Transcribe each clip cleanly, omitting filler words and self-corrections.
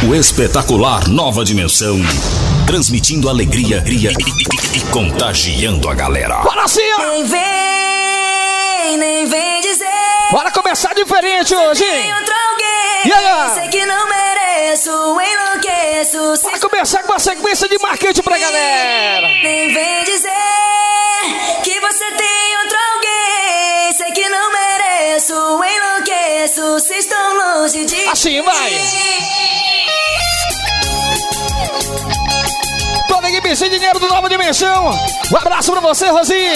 O espetacular Nova Dimensão, transmitindo alegria e contagiando a galera. Bora sim, ó! Nem vem dizer. Bora começar diferente hoje, hein? E aí? Sei que não mereço, enlouqueço. Bora começar com uma sequência de marketing pra galera. Nem vem dizer que você tem outro alguém. Sei que não mereço, enlouqueço. Se estão longe de assim vai. Toda a equipe sem dinheiro do Nova Dimensão. Um abraço pra você, Rosi.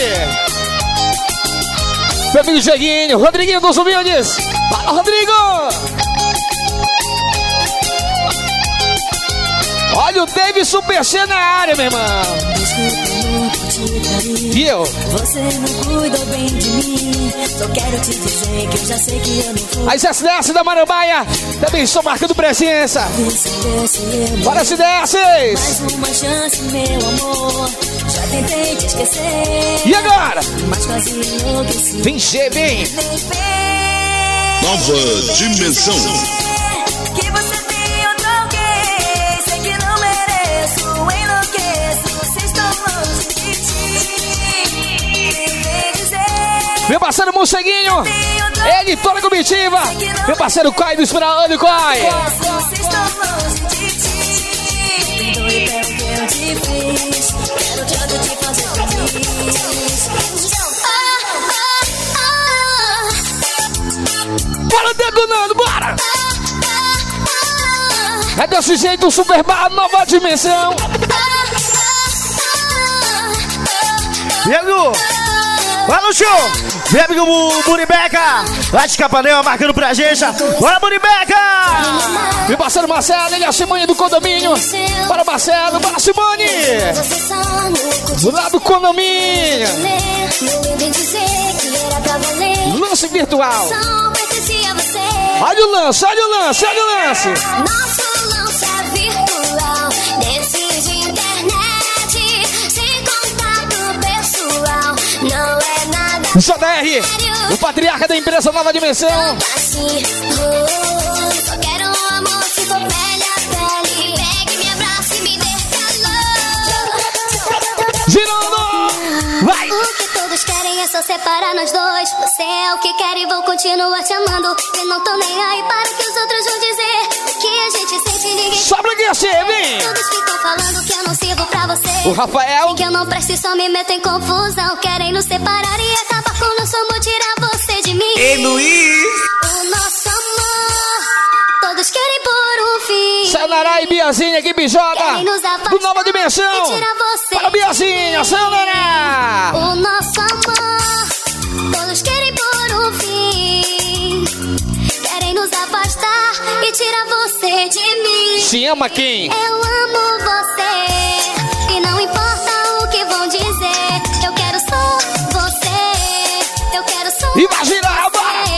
Meu amigo Dieguinho, Rodriguinho dos Humildes. Fala, Rodrigo! Olha o Dave Super C na área, meu irmão. E eu? Você não cuidou bem de mim. Só quero te dizer que eu já sei que eu não fui. As SDS da Marambaia também estão marcando presença. Bora, SDS! Mais uma chance, meu amor. Já tentei te esquecer. E agora? Mas quase enlouqueci. Vem, vem. Nova Dimensão. Que você tem outro alguém. Sei que não mereço, enlouqueço. Se estou longe de ti. Vem dizer. Meu parceiro Morceguinho, ele toda a comitiva. Meu parceiro Coi do Espiraldo, Coi. Se estou longe de ti. Perdoe pelo que eu te fiz. Quero tanto te fazer feliz. Bora, detonando, bora! É desse jeito o Super Bar Nova Dimensão. Diego, vai no show! Vem, amigo Buribeca! Lá de Capanema marcando pra gente. Bora, Buribeca! Meu parceiro Marcelo, ele é a Simone do condomínio. Bora, Marcelo, bora, Simone! Do lado do condomínio. Lance virtual. Olha o lance, olha o lance, olha o lance. Nosso lance é virtual, desses de internet, sem contato pessoal, não é nada. JR, o patriarca da empresa Nova Dimensão. Assim, só quero um amor se for pele a pele. Pegue, me abraça e me dê calor. Girando, vai. O que todos querem é só separar nós dois. Você é o que quer e vou continuar te amando. E não tô nem aí para o que os outros vão dizer. O que a gente sente ninguém. Só pra que você, vem. Todos ficam falando que eu não sirvo pra você. O Rafael. Que eu não presto e só me meto em confusão. Querem nos separar e acabar com o nosso amor. Tirar você de mim. Ei, Luiz! O nosso amor, todos querem por um fim. Sayonara e Biazinha, equipe J do Nova Dimensão. Para Biazinha, Sayonara. O nosso amor, todos querem por um fim. Querem nos afastar e tirar você de mim. Se ama quem? Eu amo você e não importa o que vão dizer. Eu quero só você. Eu quero só Imagina, você. bora.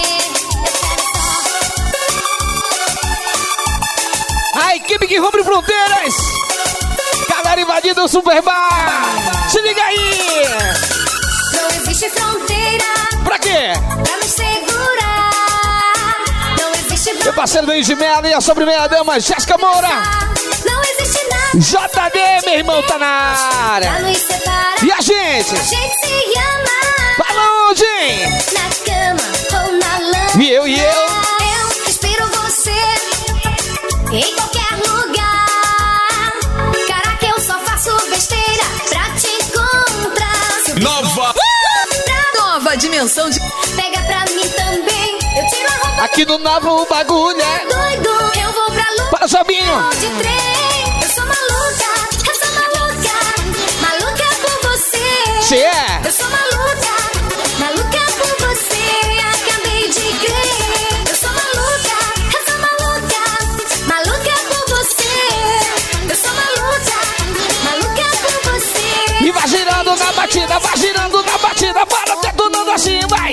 A equipe que rompe fronteiras. Galera invadindo o Super Bar. Se liga aí. Não existe fronteira Pra quê? pra nos segurar. Não existe Meu parceiro Luiz de Mello e a sua primeira dama, Jéssica Moura. Não existe nada JD, meu irmão, tá na pra área. nos separar. E a gente? A gente se ama Fala onde, hein? na cama ou na lama. E eu? Eu respiro você em qualquer lugar. Caraca, eu só faço besteira pra te encontrar. Nova Dimensão de... Pega pra mim também. Eu tiro a roupa. Aqui no Novo o bagulho é. Doido, eu vou pra lua. Para, Sabinho. De trem, eu sou maluca. Eu sou maluca. Maluca por você. Cê é? Eu sou maluca. Maluca por você. Acabei de crer. Eu sou maluca. Eu sou maluca. Maluca por você. Eu sou maluca. Maluca por você. E vai girando na batida, vai girando na batida. Para, detonando assim, vai.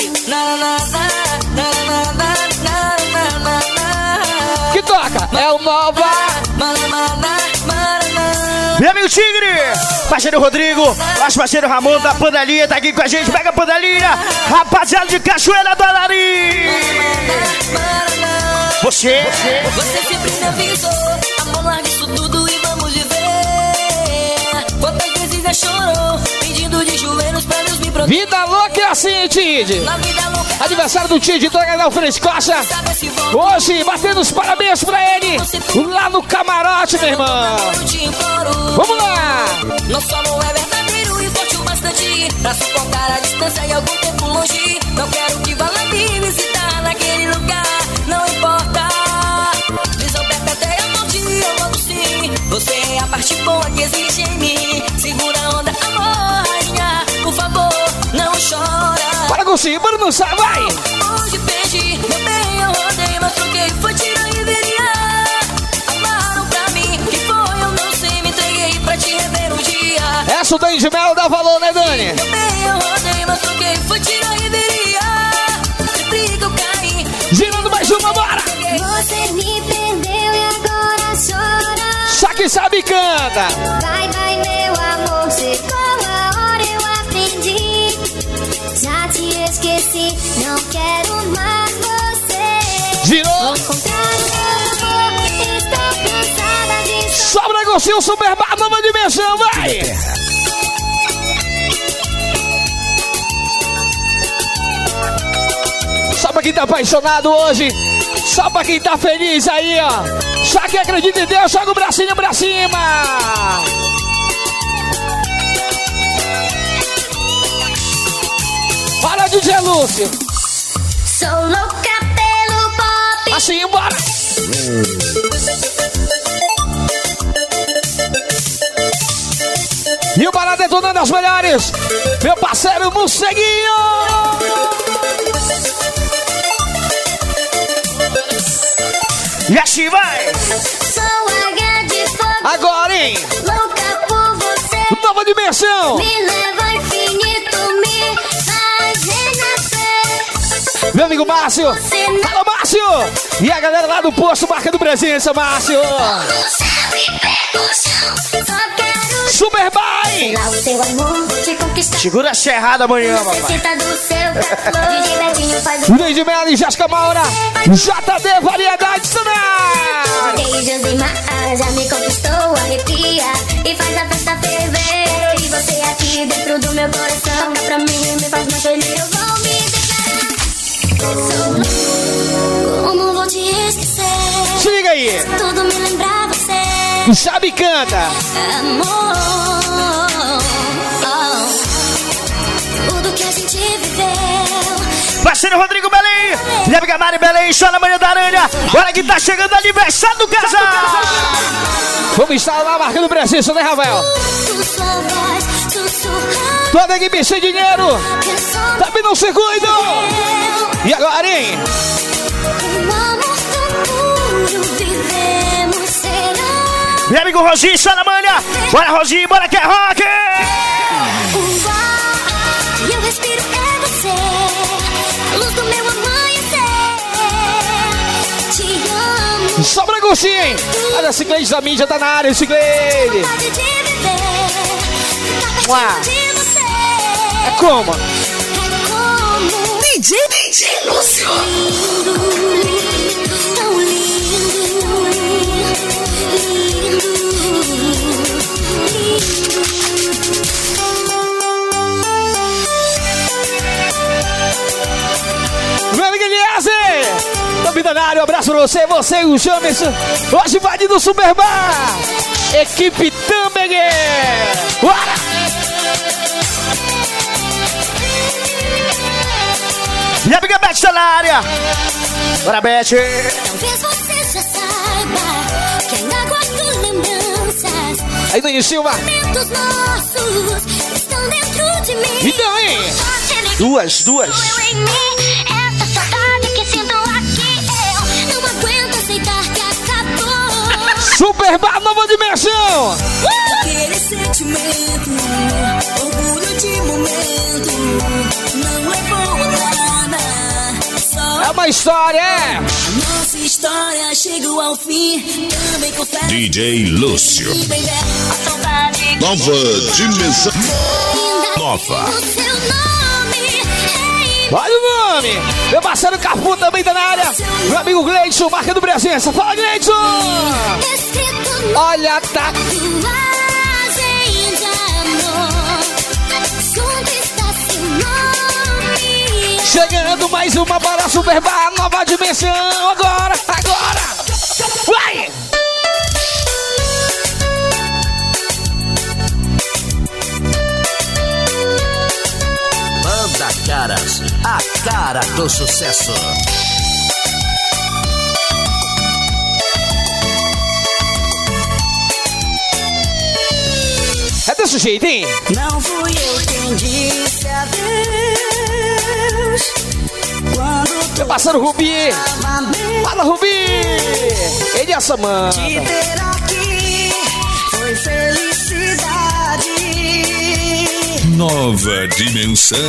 Que toca? É o Nova. Meu amigo Tigre, parceiro Rodrigo, nosso parceiro Ramon da Panelinha, tá aqui com a gente, pega a panelinha, rapaziada de Cachoeira do Alari. Você sempre me avisou, amor. Vida louca é assim, Tid. Aniversário do Tid, do H Frescocha. Hoje, batendo os parabéns pra ele. Lá no camarote, meu irmão. Vamos lá. Nosso amor é verdadeiro e forte o bastante pra suportar a distância e algum tempo longe. Não quero que vá lá me visitar naquele lugar. Não importa. Visão perpétua é a morte, eu volto sim. Você é a parte boa que existe em mim. Segura a onda, amor, rainha. Por favor, não chora. Bora, Gustinho, bora não sai, vai. Hoje perdi, meu bem, eu rodei, mas troquei, foi tiro e viria. Amaram pra mim, que foi, eu não sei, me entreguei pra te rever um dia. Essa o Dani de Melo dá valor, né, Dani? Meu bem, eu rodei, mas troquei, foi tiro e viria. Briga, eu caí. Girando mais uma, bora. Você me perdeu e agora chora. Só que sabe canta. Vai, vai, meu amor, chegou a hora, eu aprendi. Já te esqueci, não quero mais você. Girou. Ao contrário, meu amor, estou cansada de Sobra Gostinho, Super Bar, nova dimensão, vai. Só pra quem tá apaixonado hoje. Só pra quem tá feliz aí, ó. Só quem acredita em Deus, joga o bracinho pra cima. Para, DJ Lúcio. Sou louca pelo pop. Assim, bora. E o Bará detonando as melhores. Meu parceiro Morceguinho. E assim vai. Sou águia de fogo. Agora, hein? Louca por você. Nova dimensão. Me leva ao infinito, me faz renascer. Meu amigo Márcio. Alô, Márcio. E a galera lá do posto marcando presença, Márcio. Só quero Super Bye. lá o seu amor, te conquistar. Segura a serrada amanhã, papai. Necessita do seu calor. DJ Betinho faz o Luiz de Melo e Jéssica Maura. JD Variedades também. beijos e mar. Já me conquistou, arrepia e faz a festa ferver. E você aqui dentro do meu coração, dá pra mim, me faz mais feliz. Eu vou me declarar. Sou louco, como vou te esquecer? Se liga aí. Tudo me lembra você. Sabe canta. Amor, tudo que a gente viveu. Parceiro Rodrigo Belém. Leve Gamari Belém, só na manhã da aranha. Olha que tá chegando o aniversário do casal. Vamos estar lá marcando presença, né, Rafael? Sua voz sussurrar. Toda a equipe sem dinheiro. Canção Também no circuito. E agora, hein? um amor tão puro vivemos, será? Meu amigo Rosinho, só na manhã. Bora, Rosinho, bora que é rock. O ar e eu respiro é você, luz do meu amanhecer. Te amo. Sobra Gostinho, hein? Olha, a Cicleide da mídia tá na área, Cicleide. Vontade de viver, ficar Uá. pertinho de você. É como? É como DJ Lúcio. lindo, lindo, tão lindo, lindo, Meu amigo Eliezer. Tô milionário, um abraço pra você, você e o Jamerson. Hoje vai do Super Bar. Equipe Tambeguer. Bora! E a amiga Beth tá na área. Bora, Beth. Talvez você já saiba que ainda guardo lembranças. Aí, Dani Silva. Momentos nossos estão dentro de mim. Então, hein? Duas. Eu em mim, essa saudade que sinto aqui. Eu não aguento aceitar que acabou. Super Bar, nova dimensão. Aquele sentimento, orgulho de momento, não levou a nada. Só É uma história, é? nossa história chegou ao fim. Também confesso. DJ Lúcio. Baby, a saudade Nova dimensão. Nova. o seu nome. Ei, Olha o nome. Meu parceiro Cafu também tá na área. Meu amigo Gleidson, marcando presença. Fala, Gleidson. escrito no Olha, tá. tatuagem de amor. Junto está seu nome. Chegando mais uma para Super Bar, nova dimensão. Agora, agora. Vai! Banda Caras, a cara do sucesso. É desse jeito, hein? Não fui eu quem disse adeus. Quando Meu parceiro Rubi. Fala, Rubi. Ele é a Samanta. te ter aqui foi felicidade. Nova dimensão.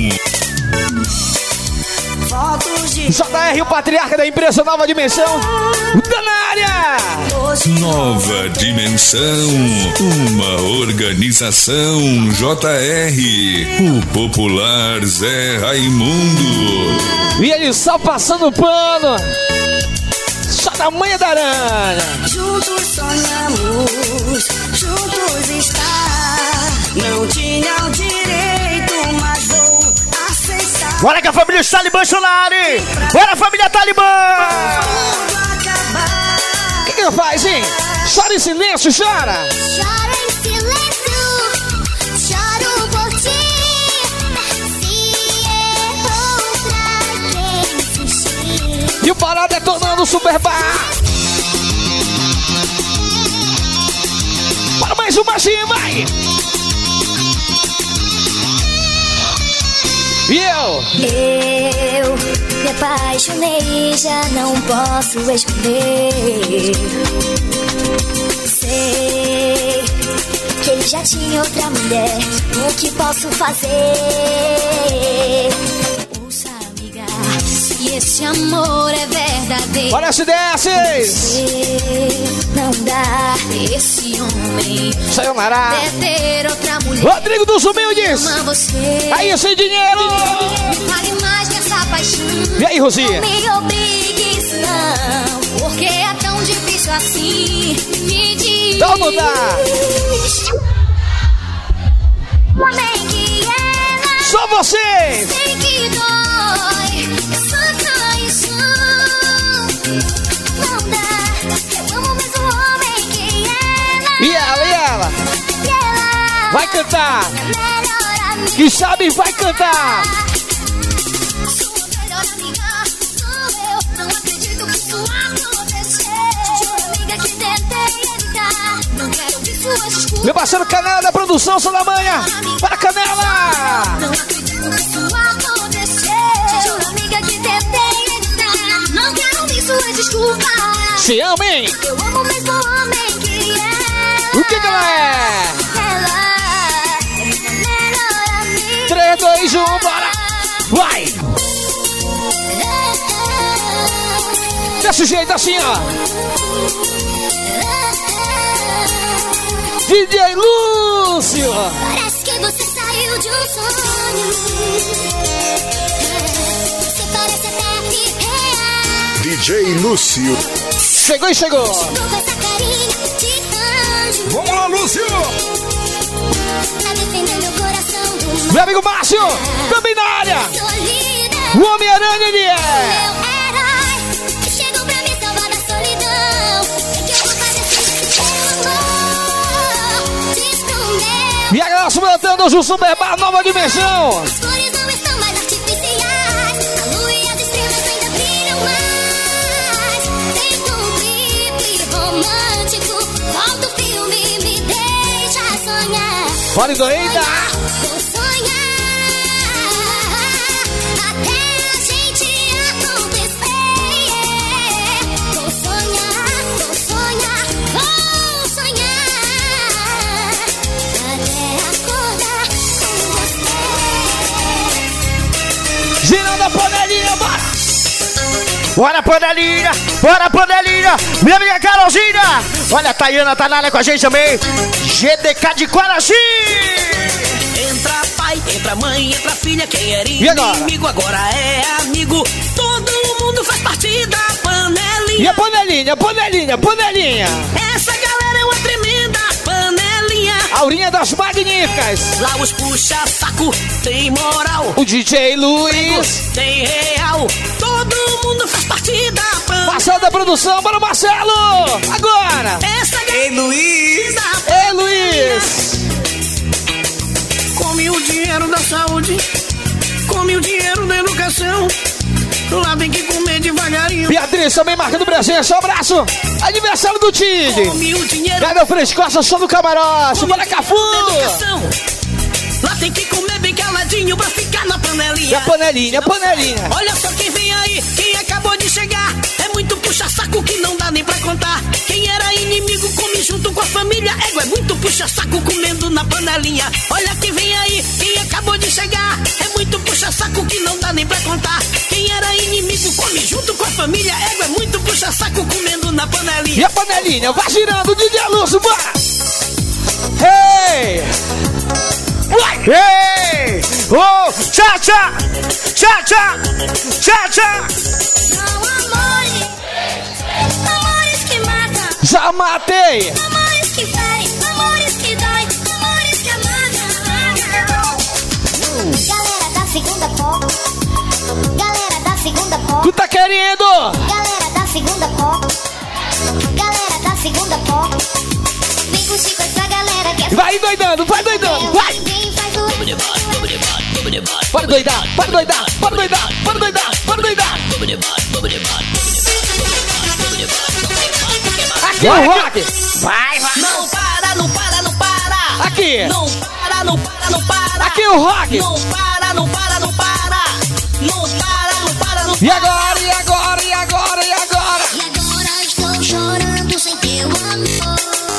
Fotos de JR, o patriarca da empresa Nova Dimensão. Tá na área. Nova dimensão. Uma organização JR. O popular Zé Raimundo. E ele só passando pano. Só da manha da aranha. juntos sonhamos, juntos estar. Não tinha o direito, mas vou aceitar. Bora que a família Talibã está na área. Bora, família Talibã. Tudo acabar. O que ela faz, hein? Chora em silêncio, chora. Choro em silêncio, choro por ti. Se errou pra quem insistir. E o Pará detonando o Super Bar. Para mais um machinho, vai. E eu Me apaixonei, já não posso esconder. Sei que ele já tinha outra mulher. O que posso fazer? Ouça, amiga, se esse amor é verdadeiro. olha esse desses. Não dá esse homem Sayonara. ter outra mulher. Rodrigo dos Humildes. Ama você. Aí, sem dinheiro. Me fale mais dessa paixão. E aí, Rosinha? Não me obrigue isso não, porque é tão difícil assim. Me diz. Então não dá. Homem que ela Só vocês. sei que dói. Essa traição não dá. Eu amo mais um homem que ela. E ela, e ela? E ela Vai cantar. melhor amiga. Que sabe, vai cantar. Sua melhor amiga sou eu. Não acredito que isso aconteceu. Juro, amiga, que tentei evitar. Não quero ouvir suas desculpas. Meu parceiro Canela da produção, Salamanha. Para Canela. Não acredito que isso aconteceu. Juro, amiga, que tentei evitar. Não quero ouvir suas desculpas. Se ama, hein? Eu amo mesmo o homem que ela. O que ela é? Ela é minha melhor amiga. 3, 2, 1, bora. Vai. Desse jeito assim, ó. DJ Lúcio. Parece que você saiu de um sonho. Você parece até irreal. DJ Lúcio. Chegou e chegou. Tô com essa carinha de anjo. Vamos lá, Lúcio. Tá defendendo meu coração do Meu amigo Márcio, também na área. solidão. O Homem-Aranha, ele é. Meu herói que chegou pra me salvar da solidão. É que eu vou fazer sem esse amor. Se esconder. E a galera subindo hoje o Super Bar, Nova Dimensão. As cores não estão mais artificiais. A lua e as estrelas ainda brilham mais. Feito um clipe romântico. Volta o filme e me deixa sonhar. Fale doida. Vou sonhar até a gente acontecer. Vou sonhar, vou sonhar, vou sonhar até acordar com você. Girando a panelinha, bora. Bora, panelinha. Bora, panelinha. Minha amiga Carolzinha. Olha, a Tayana tá na área com a gente também. GDK de Quaraci. Entra pai, entra mãe, entra filha. Quem era E agora? inimigo agora é amigo. Todo mundo faz parte da E panelinha. a panelinha, panelinha, panelinha. Essa galera é uma tremenda panelinha. Aurinha das Magninhas. magníficas. Lá os puxa-saco tem moral. O DJ Luiz. Tem real. Todo mundo faz parte da banda. Passando da produção para o Marcelo. Agora. Ei, Luiz. Ei, Luiz. Come o dinheiro da saúde. Come o dinheiro da educação. Lá tem que comer devagarinho. Beatriz também marcando presença. Um abraço. Aniversário do Tid. Come o dinheiro. Gabriel Frescoça, só no camarote. Bora, Cafu. Lá tem que comer bem caladinho pra ficar na panelinha. E a panelinha, a panelinha. Olha só quem vem aí, quem acabou de chegar. É muito puxa-saco que não dá nem pra contar. Quem era inimigo come junto com a família. Égua é muito puxa-saco comendo na panelinha. Olha quem vem aí, quem acabou de chegar. É muito puxa-saco que não dá nem pra contar. Quem era inimigo come junto com a família. Égua é muito puxa-saco comendo na panelinha. E a panelinha, vai girando, DJ Lúcio, bora! Hey! Ei! Oh! Tchá, tchá! Tchá, tchá! Tchá, tchá! São amores, amores que matam, Já matei! amores que ferem, amores que dói, amores que amam. Galera da segunda pó, galera da segunda pó, Tu tá querendo? galera da segunda pó, galera da segunda pó. Vem curtir com essa galera que é Vai doidando, vai doidando, vai! Quem faz o Pode doidar, pode doidar, pode doidar, pode doidar, pode doidar! Aqui é o rock! Vai, vai! Não para, não para, não para. Aqui! Não para, não para, não para. Aqui é o rock! Não para, não para, não para. Não para, não para, não para. E agora, e agora, e agora, e agora? E agora estou chorando sem teu amor.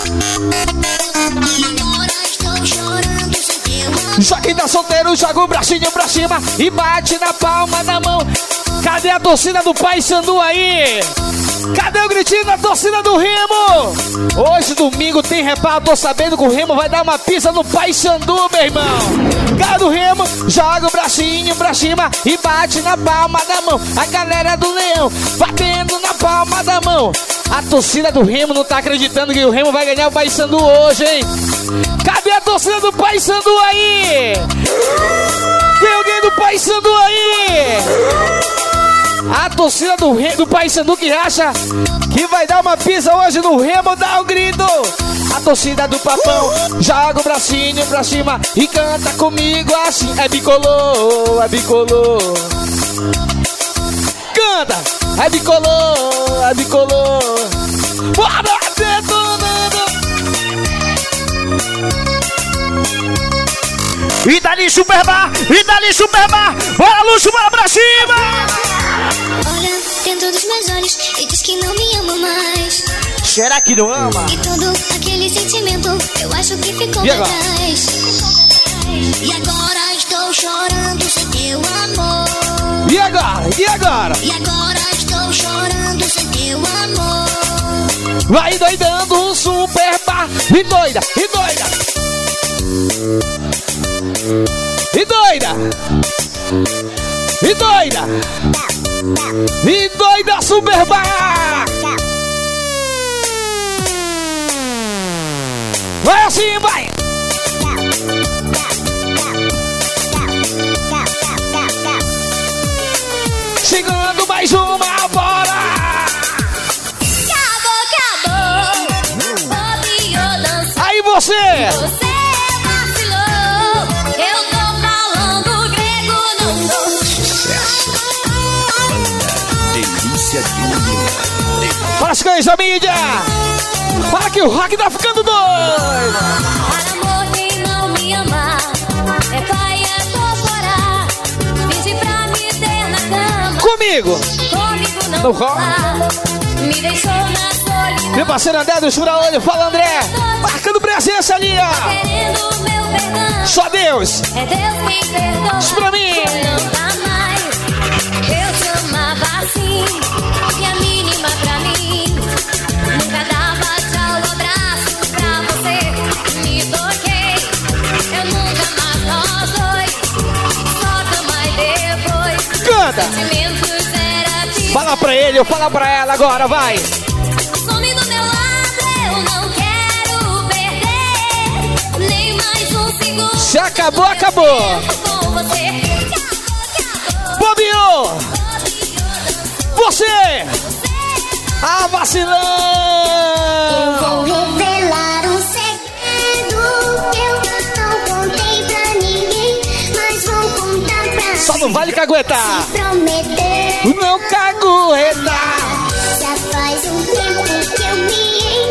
E agora estou chorando sem teu amor. Só quem tá solteiro joga o bracinho pra cima e bate na palma da mão. Cadê a torcida do Paysandu aí? Cadê o gritinho da torcida do Remo? Hoje, domingo, tem reparo. Tô sabendo que o Remo vai dar uma pizza no Paysandu, meu irmão. Cara do Remo, joga o bracinho pra cima e bate na palma da mão. A galera do Leão, batendo na palma da mão. A torcida do Remo não tá acreditando que o Remo vai ganhar o Paysandu hoje, hein? Cadê a torcida do Paysandu aí? Tem alguém do Paysandu aí? A torcida do Paysandu que acha que vai dar uma pizza hoje no Remo, dá um grito. A torcida do Papão joga o bracinho pra cima e canta comigo assim. É bicolor, é bicolor. Canta, é bicolor, é bicolor. Bora detonando. E dali Superbar! E dali Superbar! Bora, Lúcio, bora pra cima! Olha dentro dos meus olhos e diz que não me ama mais. Será que não ama? E todo aquele sentimento eu acho que ficou E pra agora? trás. E agora estou chorando sem teu amor. E agora? E agora? E agora estou chorando sem teu amor. Vai doidando um Superbar. E doida, e doida. E doida. E doida. E doida Superbar. Vai assim, vai. Chegando mais uma, bora. Acabou, bobeou, dançou. Aí você. Você vacilou. Eu tô falando grego, não tô. Para as cães da mídia. Para que o rock tá ficando doido. Para amor quem não me ama, é pai, é fora. Finge pra me ter na cama. Comigo. Comigo não No rock. rola. Me deixou na solidão. Meu parceiro André do Esfura-Olho. Fala, André. Marcando presença ali, ó. Querendo meu perdão. Só Deus. É Deus quem perdoa. Isso pra mim. Não dá mais. Eu te amava assim. E a mínima pra mim. Nunca dava tchau, abraço pra você. Me toquei. Eu nunca mais nós dois. Só cama e depois. Canta. Sentimentos era tipo. Fala pra ele, eu falo pra ela agora, vai. Some do meu lado, eu não quero perder nem mais um segundo. Acabou, acabou. Bobiou. Você. Ah, vacilão. Eu vou revelar um segredo. Eu não contei pra ninguém, mas vou contar pra Só não vale caguetar. Se prometer. Não caguetar. Já faz um tempo que eu me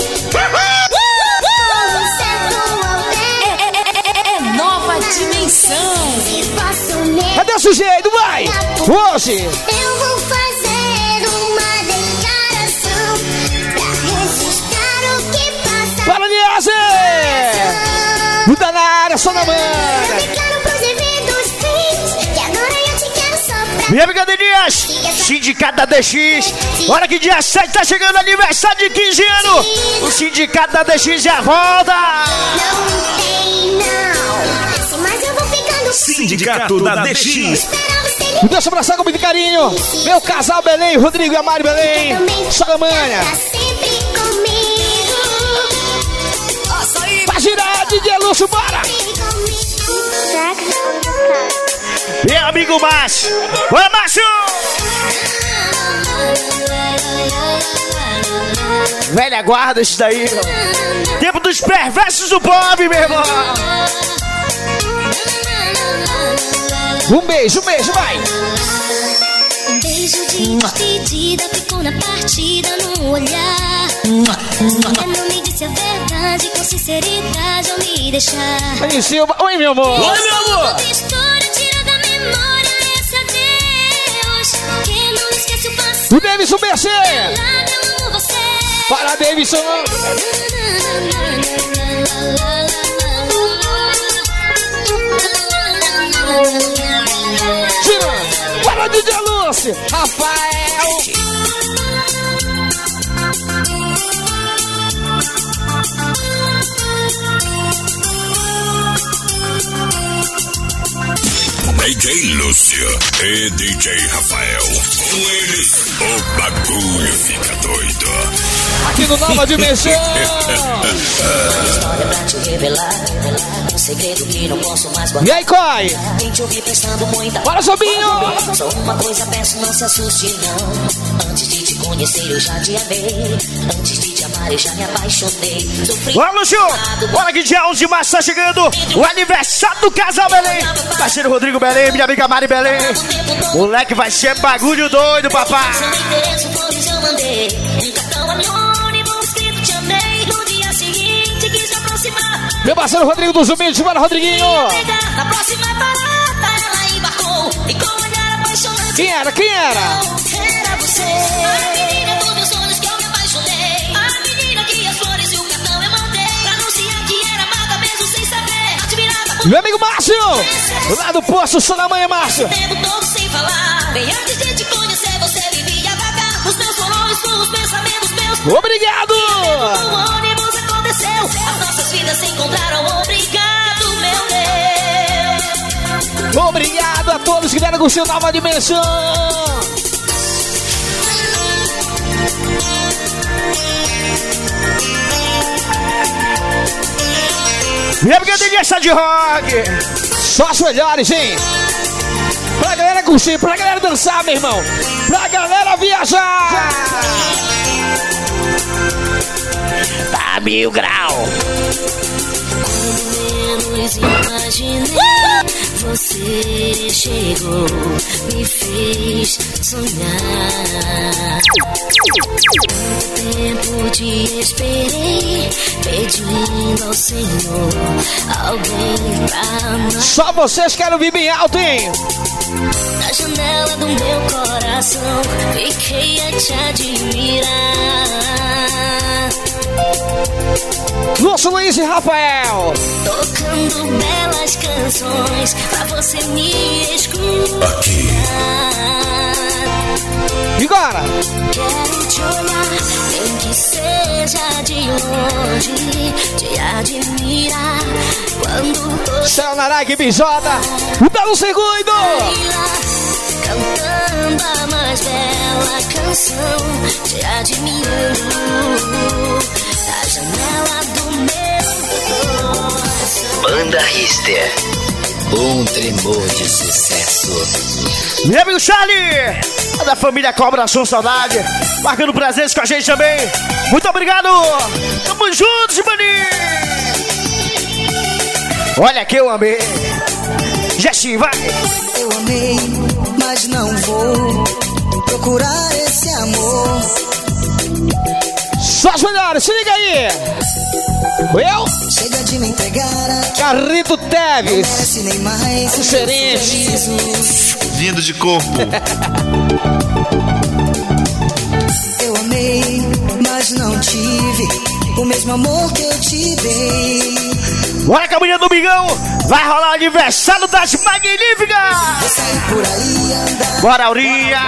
Nova dimensão. Cadê o sujeito? Vai! Hoje! Eu vou fazer uma declaração pra registrar o que passa. Para, Niase! Muda na área, só na Eu manha! declaro pros devidos fins que agora eu te quero só pra Minha amiga Denias, Sindicato da DX. Olha que dia 7 tá chegando aniversário de 15 anos. O Sindicato da DX já volta. não tem não. Mas eu vou ficando Sindicato da DX. esperar você Deixa eu abraçar com muito carinho. Meu casal Belém, Rodrigo e a Mari Belém. Só na manha. tá sempre comigo. Pra girar, DJ Lúcio, bora! Meu amigo Márcio. Ô, Márcio! Velha guarda isso daí, irmão. Tempo dos perversos do Bob, meu irmão. Um beijo, vai! Um beijo de despedida ficou na partida no olhar. Você não me disse a verdade, com sinceridade ao me deixar. Aí, Silva. Oi, meu amor! Oi, meu amor! Toda história tira da memória, esse adeus. Que não esquece o passado. O Davidson BC! Eu amo você. Para, Davidson! Gira! Para, DJ Lúcio! Rafael! DJ Lúcio e DJ Rafael. Com eles, o bagulho fica doido. Aqui no Nova Dimensão! História pra te revelar, um segredo que não posso mais guardar. E aí, Coi? Nem te ouvi pensando muita. Bora, Sobinho! Só uma coisa peço, não se assuste não. Antes de te conhecer eu já te amei. Antes de te amar eu já me apaixonei. Sofri. Olha, Lúcio! Olha que dia 11 de março tá chegando o aniversário do casal Belém. Parceiro Rodrigo Belém, minha amiga Mari Belém. Moleque, vai ser bagulho doido, papai. Eu mandei um cartão anônimo escrito te amei. No dia seguinte quis me aproximar. Meu parceiro Rodrigo dos Humildes, bora, Rodriguinho! Na próxima parada ela embarcou. E com um olhar apaixonante. Quem era? Era você. A menina dos meus sonhos que eu me apaixonei. A menina que as flores e o cartão eu mandei. Pra anunciar que era amada mesmo sem saber. Admirada por Meu amigo Márcio! Lá do Poço, só na manhã, Márcio! o tempo todo sem falar. Bem antes de te conhecer você vivia vagar. Os meus sonhos, os pensamentos meus. Obrigado! O ônibus aconteceu. As nossas vidas se encontraram. Obrigado, meu Deus. Obrigado a todos que vieram curtir o Nova Dimensão! Minha amiga Denias de rock. Só as melhores, hein? Pra galera curtir, pra galera dançar, meu irmão! Pra galera viajar! Tá 1000 grau. Menos imaginei, você chegou, me fez sonhar. Tanto tempo te esperei, pedindo ao Senhor alguém pra amar. Só vocês querem vir bem alto, hein? Na janela do meu coração, fiquei a te admirar. Lúcio, Luiz e Rafael! Tocando belas canções pra você me escutar. Aqui. E agora? Quero te olhar, nem que seja de longe, te admirar. Quando você Céu Narai, Bijoda! O Belo Segundo! lá, cantando a mais bela canção, te admirando. Na janela do meu coração. Banda Rister. Um tremor de sucesso. Meu amigo Charlie, da família Cobra Som Saudade, marcando presente com a gente também. Muito obrigado. Tamo juntos, maninho. Olha que eu amei. Jessi, vai. Eu amei, mas não vou procurar esse amor. Só as melhores, se liga aí. Eu? Chega de me entregar aqui. Carrito Teves. Não nem mais diferente. Vindo de corpo. Eu amei, mas não tive o mesmo amor que eu te dei. Bora, caminha do Domingão. Vai rolar o aniversário das Magníficas. Vou sair por aí andar. Bora, Aurinha.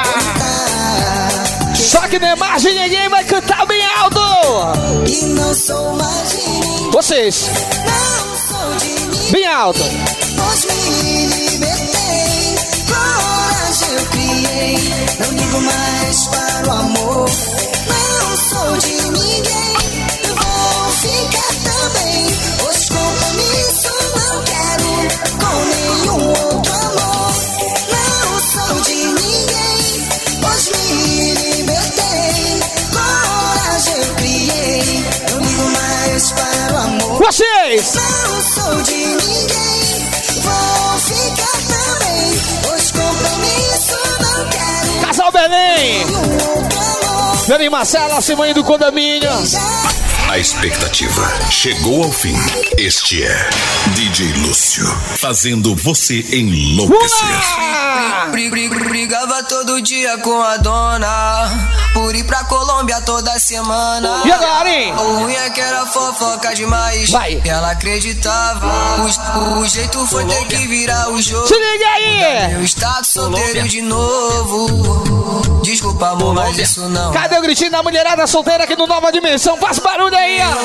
Só que nem mais de ninguém vai cantar bem alto. E não sou mais de ninguém. Vocês. Não sou de ninguém. Bem alto. Pois me libertei. Coragem eu criei. Não ligo mais para o amor. Não sou de ninguém. Eu vou ficar também. Os compromissos não quero com nenhum outro amor. Não sou de ninguém. Pois me libertei. Coragem eu criei. Não ligo mais para o amor. Vocês. Não sou de ninguém. Vou ficar também. Os compromissos não quero Casal Belém. nenhum outro amor. Meu amigo Marcelo, Simone do condomínio. A expectativa chegou ao fim. Este é DJ Lúcio, fazendo você enlouquecer. Brigava todo dia com a dona, por ir pra Colômbia toda semana. E agora, hein? O ruim é que era fofoca demais. Vai. Ela acreditava. O jeito foi ter que virar o jogo. Se liga aí. Meu estado solteiro de novo. Desculpa, amor, mas isso não. Cadê o gritinho da mulherada solteira aqui no Nova Dimensão? Faz barulho aí, ó.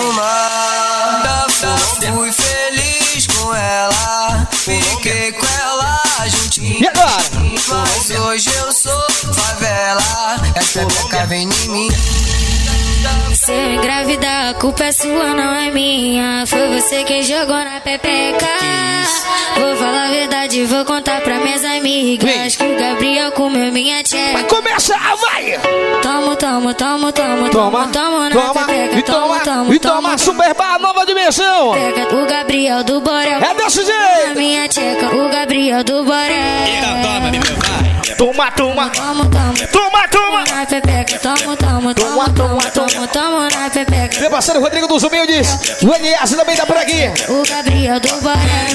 Fui feliz com ela, fiquei com ela juntinho. E agora? Mas hoje eu sou favela, essa pepeca vem em mim. Se eu engravidar, a culpa é sua, não é minha. Foi você quem jogou na pepeca. Vou falar a verdade, vou contar pra minhas amigas que o Gabriel comeu minha tcheca. Vai começar, vai! Toma na pepeca. E toma, Super Bar, Nova Dimensão. O Gabriel do Borel. É desse Na jeito. minha tcheca, o Gabriel do Borel. Toma. Toma na pepeca. Toma na pepeca. Meu parceiro Rodrigo dos Humildes. O NS também tá por aqui. O Gabriel do Borel.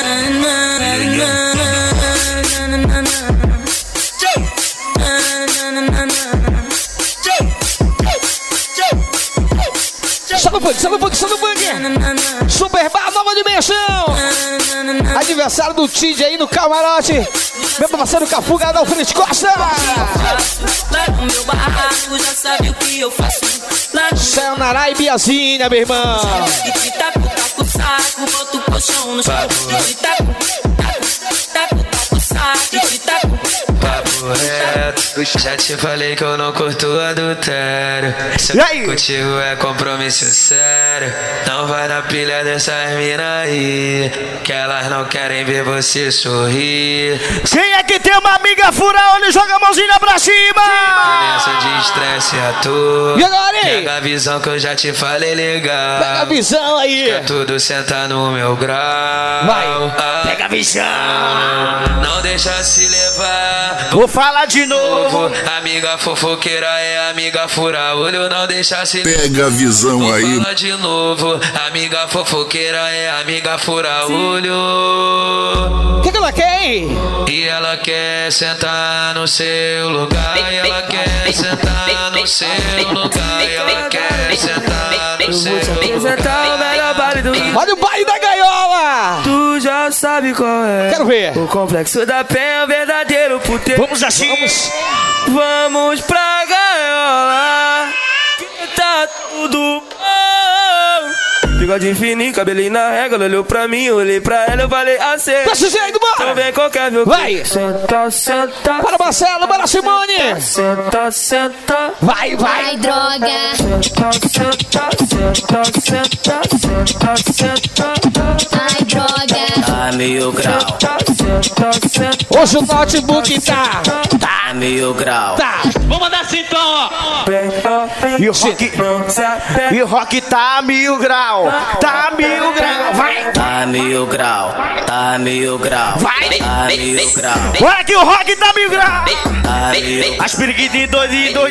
Salve o funk. Super Bar, Nova Dimensão. Aniversário do Tid aí no camarote. Meu parceiro Cafuga da Alfredo Costa. Lá no meu barraco já sabe o que eu faço. Sayonara e Biazinha, meu irmão. E taco, saco, boto o colchão no chão. E taco, saco, e taco. Papo reto, já te falei que eu não curto adultério. Se E aí? contigo é compromisso sério. Não vai na pilha dessas mina aí, que elas não querem ver você sorrir. Quem é que tem uma amiga fura-olho, joga a mãozinha pra cima. Nessa de estresse à toa. E agora, hein? Pega a visão que eu já te falei legal. Pega a visão aí. Quer tudo senta no meu grau. Vai, Pega a visão. Não deixa se levar. Vou falar de novo. Amiga fofoqueira é amiga fura-olho, não deixa se levar. Pega a visão Vou aí. falar de novo. Amiga fofoqueira é amiga fura-olho. O que ela quer, hein? E ela quer sentar no seu lugar. E ela quer sentar no seu lugar. E ela quer sentar no seu lugar. Apresentar o melhor baile do mundo. Olha o baile da gaiola. Tu já sabe qual é. Quero ver. O complexo da penha é o verdadeiro puteiro. Vamos assim. Vamos pra gaiola, que tá tudo bom. Bigode fininho, cabelinho na régua. Ela olhou pra mim, eu olhei pra ela, eu falei assim. Desse jeito, bora. Então vem qualquer meu. Vai. Senta. Para Marcelo, para Simone. Senta. Vai. Ai, droga. Senta. Ai, droga. Ai, meio grau. Hoje o notebook tá mil grau. Tá. Vamos mandar assim então, ó. E o rock tá 1000 grau. Tá 1000 grau. Vai. Tá mil grau. Tá mil grau. Vai. Tá mil grau. Olha que o rock tá 1000 grau. Tá mil. As periquitas doida.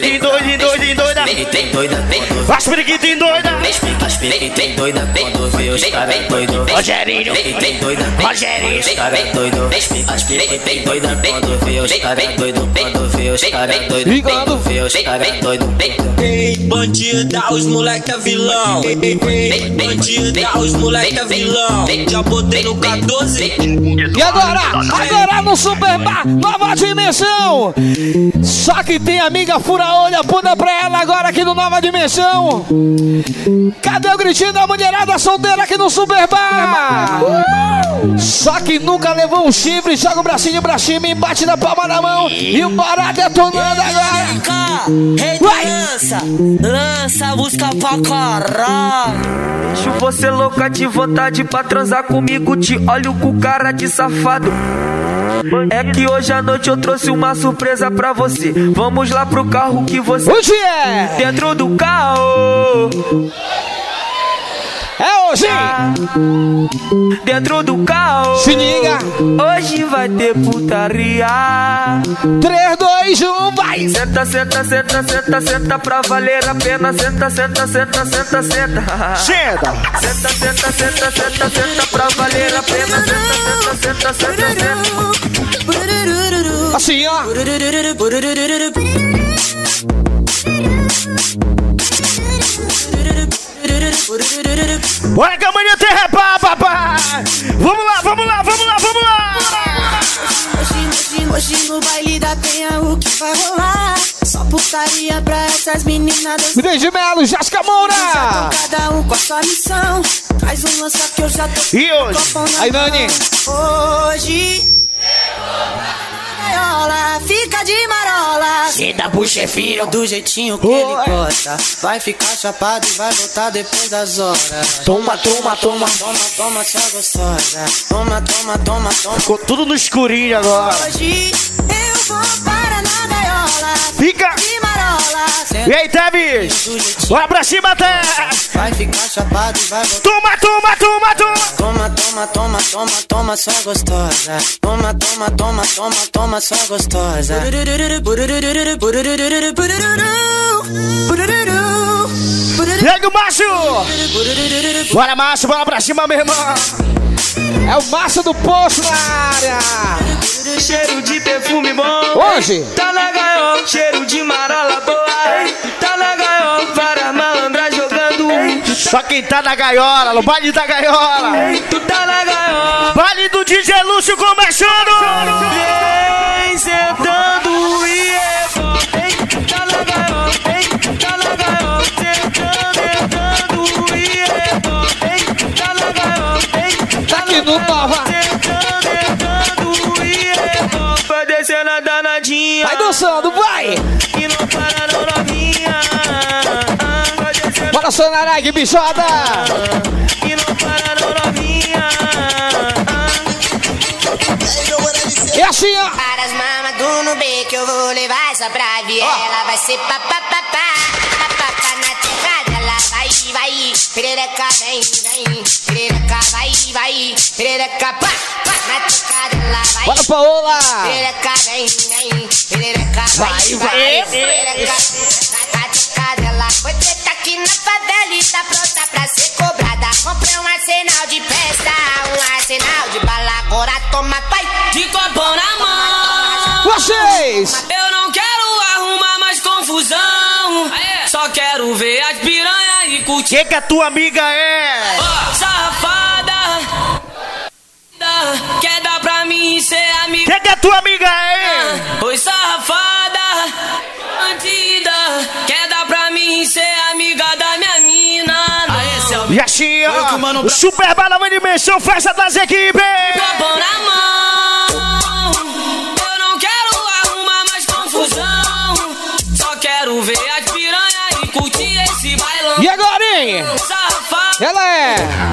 As periquitas doida. As pique doida quando vê os caras doido. Rogerinho. Tem doida. Rogerinho. Os caras doido. As pique doida quando vê os caras doido. Quando vê os caras doido. Quando vê os caras doido. Bandida, os moleque é vilão. Bandida, os moleque é vilão. Já botei no 14. E agora no Super Bar, nova dimensão. Só que tem amiga fura-olho, aponta pra ela agora aqui no Nova Dimensão. Cadê o gritinho da mulherada solteira aqui no Super Bar? Só que nunca levou um chifre, joga o bracinho pra cima e bate na palma da mão. E o Pará detonando agora. Vai! Lança, busca pra caralho. Deixo você louca de vontade pra transar comigo. Te olho com cara de safado. É que hoje à noite eu trouxe uma surpresa pra você. Vamos lá pro carro que você... Hoje é! Dentro do carro. É hoje! Dentro do carro. Se liga! Hoje vai ter putaria. 3, 2, 1, vai! Senta, senta, senta, senta, senta pra valer a pena. Senta, senta, senta, senta, senta. Senta! Senta, senta, senta, senta, senta pra valer a pena. Senta, senta, senta, senta, senta. Assim, ó! Bora que amanhã tem repá, papai! Vamos lá! Hoje no baile da penha o que vai rolar? Só putaria pra essas meninas. Grande Melo, Jasca Moura! Cada um com a sua missão. Traz um lança que eu já tô. E hoje? Aí, Nani! Hoje fica de marola. Se dá pro chefinho do jeitinho que ele gosta. Vai ficar chapado e vai voltar depois das horas. Toma, toma, toma. Toma, toma, sua gostosa. Toma, toma, toma, toma. Ficou tudo no escurinho agora. Hoje eu vou para na gaiola. Fica de marola. E aí, Tevis? Bora pra cima, até. Vai ficar chapado e vai voltar. Toma, toma, toma, toma. Toma, toma, toma, toma, toma, sua gostosa. Toma, toma, toma, toma, toma, sua gostosa. E aí, o Márcio? Bora, Márcio, bora pra cima, meu irmão. É o Márcio do Poço na área. Cheiro de perfume bom. Hoje tá na gaiola, cheiro de marola boa. Tá na gaiola, várias malandras jogando. Só quem tá na gaiola, no baile da gaiola. Tu tá na gaiola. Baile do DJ Lúcio começando. Vem sentando e tá na gaiola, tá na gaiola. Sentando e tá na gaiola. Tá aqui no Nova. Vai descendo a danadinha. Vai dançando, vai. E não para não novinha. Bora, Sonarag, bichada. E não para não novinha. E assim, ó. Para as mamas do Nubê que eu vou levar essa pra viela. Vai ser papapá, papapá na teca dela. Vai, perereca, vem, perereca, vai, perereca, pá, na teca dela. Vai, bora, Paola. perereca, vem, perereca, vai, perereca, na teca dela. Você tá aqui na favela e tá pronta pra ser cobrada. Comprei um arsenal de festa, um arsenal de bala. Agora toma, pai, de copão na mão. Vocês. Eu não quero arrumar mais confusão. Só quero ver as piranhas e curtir. Que a tua amiga é? Safada, quer dar pra mim ser amiga? Que a tua amiga é? Oi, safada, bandida, quer dar pra mim ser amiga da minha mina? E assim, ó, o Super Bar Nova Dimensão, festa das equipes. Copão na mão. Eu não quero arrumar mais confusão. Só quero ver as piranhas e curtir esse bailão. E agora, hein? Safada, Ela é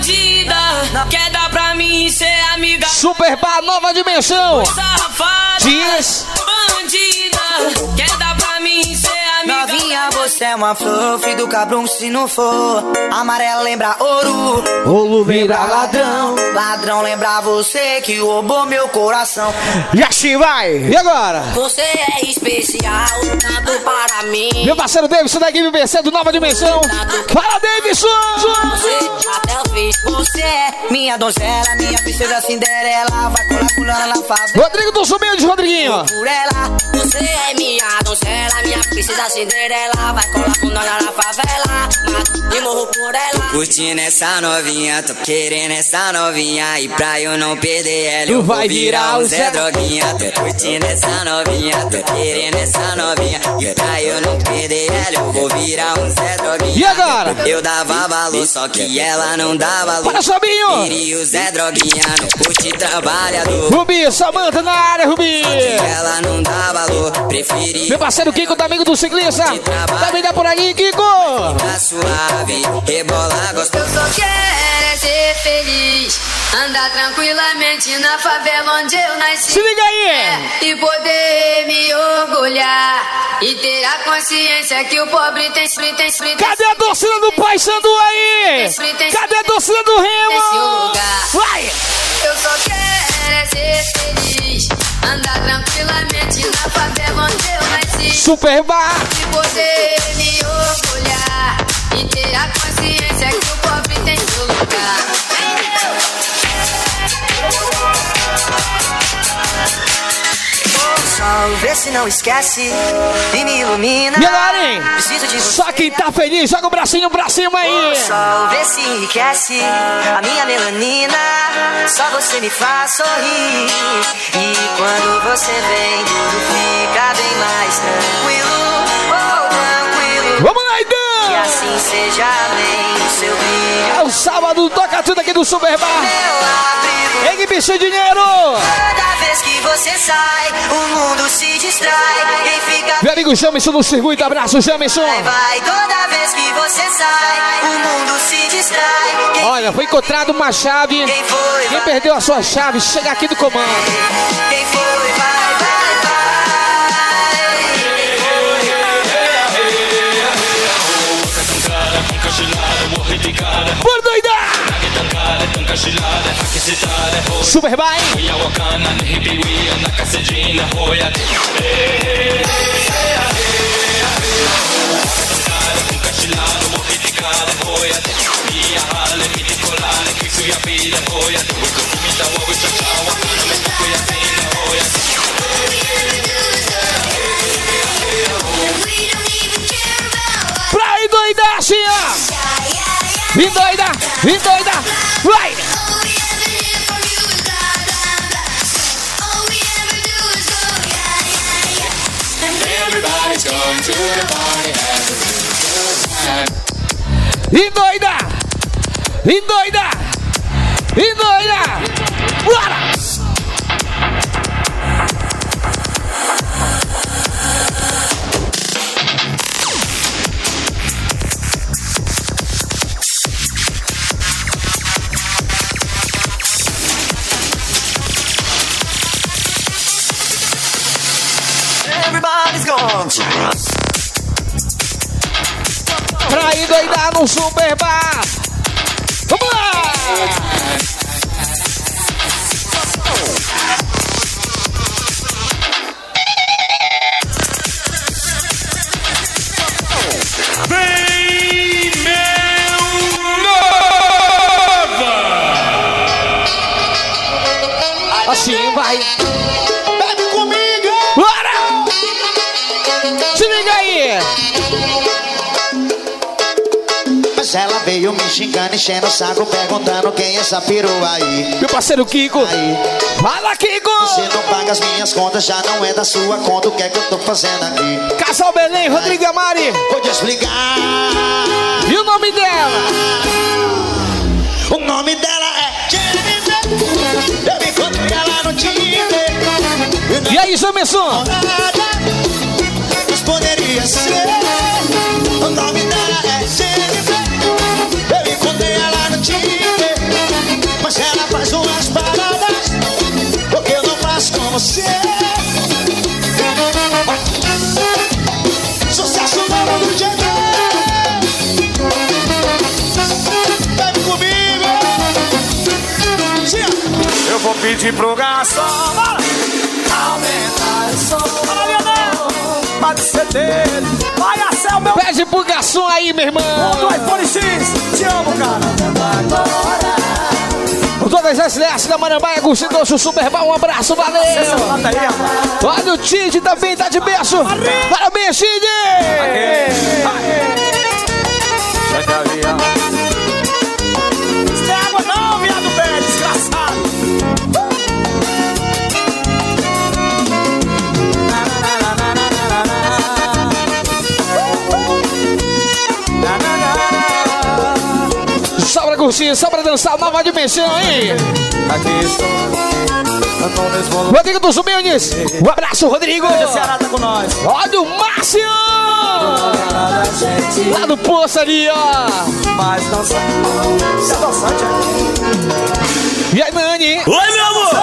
bandida, quer dar pra mim ser amiga. Super Bar, nova dimensão. Safada, Dias. bandida, quer dar pra mim ser amiga. Novinha, você é uma flor, filho do cabrão se não for. Amarelo lembra ouro, Ouro vira ladrão. ladrão lembra você que roubou meu coração. E assim vai. E agora? Você é especial, tanto para mim. Meu parceiro Davidson da equipe BC do Nova Dimensão. Fala, Davidson! Você até eu fiz, você é minha donzela, minha princesa Cinderela. Vai colar pulando na favela. Rodrigo do Sumeio de Rodriguinho. Por ela, você é minha donzela, minha princesa Cinderela. Vai colar pulando na favela, mato e morro por ela. Curtindo essa novinha, tô querendo essa novinha. E pra eu não perder ela, eu vou virar o Zé Droguinha. Tô curtindo essa novinha, tô querendo essa novinha. E pra eu não perder ela, eu vou virar um Zé Droguinha. E agora? Eu dava valor, só que ela não dava valor. Para, Fabinho! Queria o Zé Droguinha, não curte trabalhador. Rubi, Samanta na área, Rubi! Ela não dá valor, preferi. Meu parceiro Kiko, tá amigo do ciclista. Também dá por aí, Kiko! Tá suave, rebolar gostoso. Eu só quero é ser feliz, andar tranquilamente na favela onde eu nasci. Se liga aí! E poder me orgulhar e ter a consciência que o pobre tem. Cadê a torcida do Pai Sandu aí? Cadê a torcida do Remo? Vai! Eu só quero é ser feliz, andar tranquilamente na favela onde eu nasci. Super Bar! E poder me orgulhar e ter a consciência que o pobre tem seu lugar. Sol, vê se não esquece e me ilumina. Milaren! Preciso de você. Só quem tá feliz, joga o bracinho pra cima aí! Sol, vê se enriquece a minha melanina. Só você me faz sorrir. E quando você vem, tudo fica bem mais tranquilo. Oh, tranquilo. Vamos lá, então! Que assim seja, amém. O seu brilho É o sábado, toca tudo aqui do Super Bar! meu abrigo. Equipe sem dinheiro! Toda vez que você sai, o mundo se distrai. Quem fica Meu amigo Jamerson no circuito, abraço, Jamerson! vai. Toda vez que você sai, o mundo se distrai. Quem Olha, foi encontrado uma chave. Quem foi? Quem perdeu a sua chave, chega aqui do comando. Quem foi? Vai, vai, vai. Por doidar! Super Bar, hein? Pra endoidar, assim, ó! Endoida, endoida, vai! Endoida, endoida, endoida, bora! Everybody's gone. Pra endoidar no Super Bar! Vamos lá! Vem, meu nova! Assim vai! Bebe comigo! Bora! Se liga aí! Mas ela veio me xingando, enchendo o saco, perguntando quem é essa perua aí. Meu parceiro Kiko! Aí. Fala, Kiko! Você não paga as minhas contas, já não é da sua conta, o que é que eu tô fazendo aqui? Casal Belém, Rodrigo e Amari! Vou te explicar. E o nome dela? O nome dela é Jennifer. Eu me encontrei ela no Tinder. E aí, Jamerson? Mas poderia ser. O nome dela é Jennifer. Eu encontrei ela no Tinder. pedir pro garçom. Aumentar o som. Bora, Lionel. Pode ser dele. Vai, Acel, meu. Pede pro garçom aí, meu irmão. Do iPhone X. Te amo, cara. Com todas as SLS da Marambaia, Agostinho Doce, Superbal, um abraço, valeu! Olha o Tid também, tá de berço! Parabéns, Tid! Não tem água não, viado bem, desgraçado! Só pra curtir, só pra dançar, nova dimensão, hein? Aqui estou. Rodrigo dos Humildes, um abraço, Rodrigo! O Ceará tá com nós. Olha o Márcio! Lá do poço ali, ó! Mas não sai. Você é dançante, é? E aí, Nani? Oi, meu amor!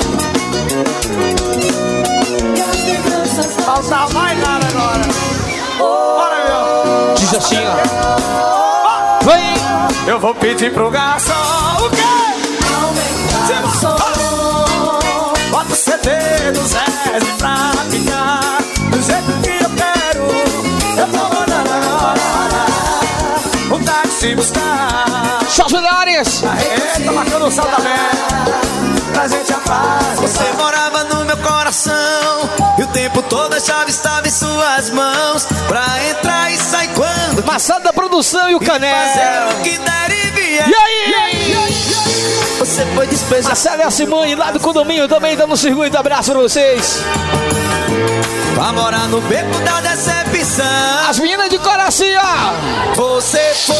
Falta mais nada agora. Bora, meu! Diz assim, ó. Vem! Eu vou pedir pro garçom o quê? Aumentar o som. Bota o CD do Zé pra pingar do jeito que eu quero. Eu tô mandando agora vontade de se buscar. Só os melhores! Eita, marcando o salto aberto pra gente afastar. Você morava no meu coração e o tempo todo a chave estava em suas mãos. Pra entrar e sair quando Massado da produção e o Canel. fazer o que der e vier. E aí? Você foi despejado. Marcelo e a Simone lá do condomínio também tá no circuito. Abraço pra vocês. Pra morar no beco da decepção. As meninas de coração. Você foi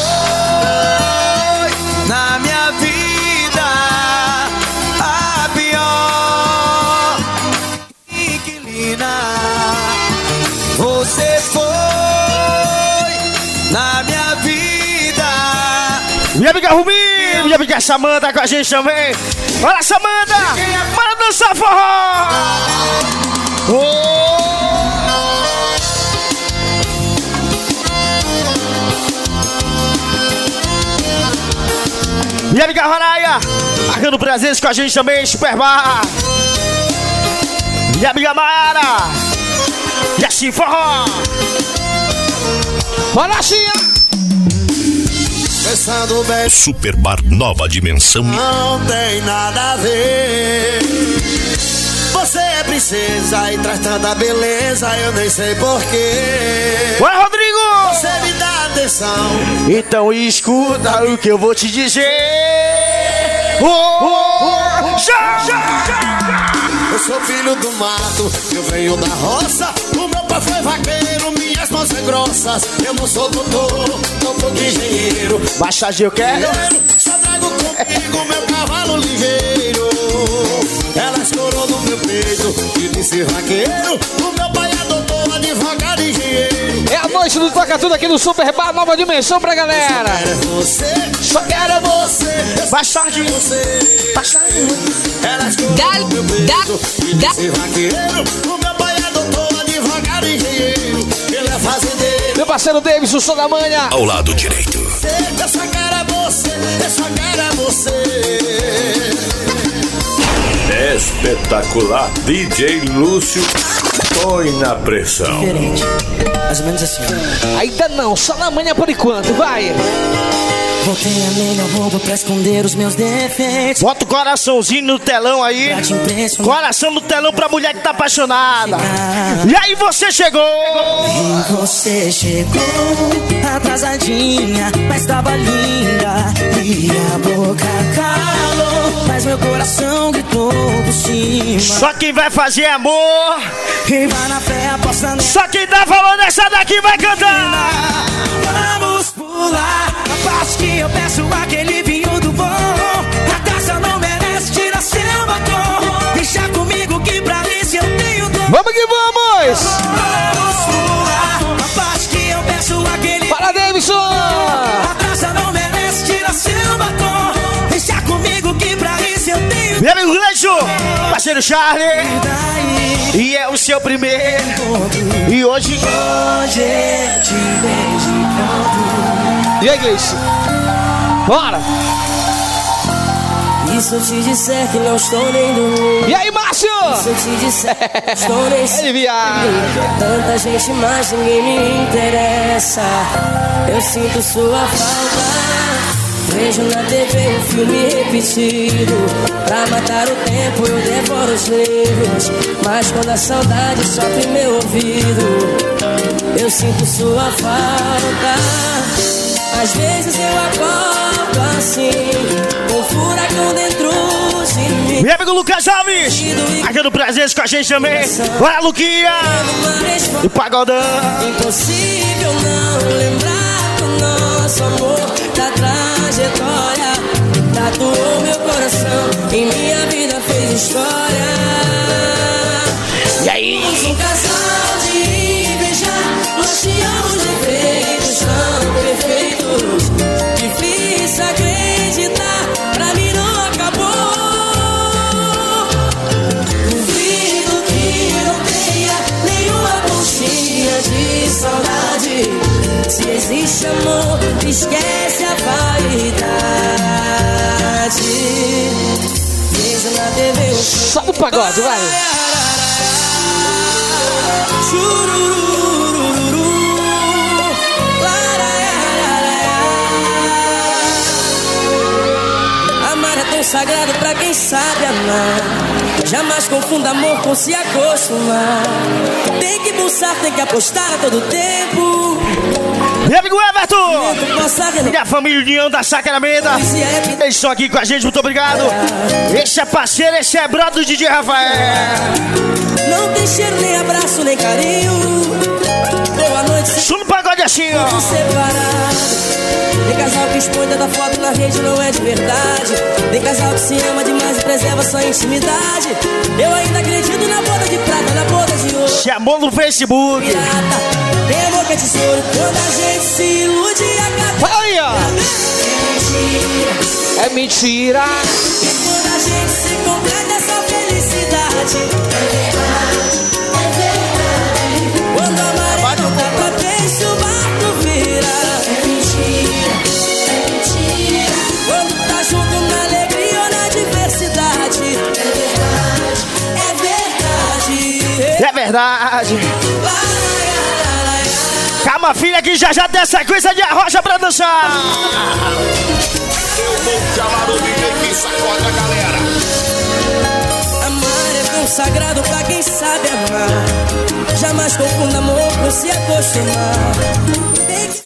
na minha vida a pior inquilina. Você foi na minha vida. Minha amiga Rumi, minha amiga Samanta com a gente também. Olha, Samanta! Bora dançar forró! Minha amiga Roraia, marcando presença com a gente também, Superbar. Minha amiga Mara, e assim forró. Bora, Chia! Pensando bem, Superbar Nova Dimensão. não tem nada a ver. Você é princesa e traz tanta beleza, eu nem sei porquê. Bora, Rodrigo! Você me dá atenção. Então escuta o que eu vou te dizer. Eu sou filho do mato, eu venho da roça. O meu pai foi vaqueiro, minhas mãos são grossas. Eu não sou doutor, não sou engenheiro. Massagem eu quero. Só trago comigo meu cavalo ligeiro. Ela escorou no meu peito e disse vaqueiro. O meu pai é doutor, advogado e engenheiro. É a noite do Toca Tudo aqui no Superbar, nova dimensão pra galera. Só quero é você. Massagem você. Ela escorou no meu peito e disse vaqueiro. O meu pai é doutor, advogado e engenheiro. Ele é fazendeiro. Meu parceiro Davis, o som da manhã. Ao lado direito. Eu só quero é você. Eu só quero é você. Espetacular, DJ Lúcio, põe na pressão. Diferente, mais ou menos assim. Ainda não, só na manhã por enquanto, vai. Voltei a melhor roupa pra esconder os meus defeitos. Bota o coraçãozinho no telão aí. Pra te impressionar. Coração no telão pra mulher que tá apaixonada. E aí você chegou. E você chegou atrasadinha, mas tava linda. E a boca calou, mas meu coração gritou por cima. Só quem vai fazer amor. Quem vai na fé aposta nela. Só quem dá valor nessa daqui vai cantar. Vamos pular a parte que eu peço aquele vinho do bom. A taça não merece, tira seu batom. Deixa comigo que pra isso eu tenho dor. Vamos que vamos! Vamos pular a parte que eu peço aquele. Para, Davidson! A taça não merece, tira seu batom. Deixa comigo que pra isso eu tenho. Meu amigo Lejo, parceiro Charlie. E é o seu primeiro. E hoje eu te beijo pronto. E aí, Gleice? Bora! E E se eu te disser que não estou nem dormindo? E aí, Márcio? E se eu te disser que não estou nem dormindo? Tanta gente, mas ninguém me interessa. Eu sinto sua falta. Vejo na TV um filme repetido. Pra matar o tempo eu devoro os livros. Mas quando a saudade sofre meu ouvido, eu sinto sua falta. Às vezes eu acordo assim, com um furacão dentro de mim. Meu amigo Lucas Alves, aquele presente com a gente também. Olha, Luquinha e Pagodão. Impossível não lembrar do nosso amor, da trajetória. Tatuou meu coração, em minha vida fez história. E aí? Um casal de invejar, nós tínhamos defeitos tão perfeitos. Difícil acreditar, pra mim não acabou. Duvido que não tenha nenhuma pontinha de saudade. Se existe amor, esquece a vaidade. Vejo na TV só do pagode, vai. Amar é tão sagrado pra quem sabe amar. Jamais confunda amor com se acostumar. Tem que pulsar, tem que apostar a todo tempo. Meu amigo Everton, minha família União da Sacramento, eles estão aqui com a gente, muito obrigado. Esse é parceiro, esse é brother do DJ Rafael. Não tem cheiro, nem abraço, nem carinho. Boa noite, Suno pagode assim, ó. Tem casal que expõe da foto na rede, não é de verdade. Tem casal que se ama demais e preserva sua intimidade. Eu ainda acredito na boda de prata, na boda de ouro. Chamou no Facebook. Tem amor que é tesouro, quando a gente se ilude e acaba. Olha! É mentira. E quando a gente se completa essa felicidade. É verdade, é verdade. Quando a maré não tá pra peixe, o barco vira. É mentira, é mentira. Quando tá junto na alegria ou na diversidade. É verdade, é verdade. É verdade. Calma, filha, que já tem sequência de arrocha pra dançar. Eu vou chamar o DJ que sacode a galera. Amar é tão sagrado pra quem sabe amar. Jamais confunda amor com se acostumar.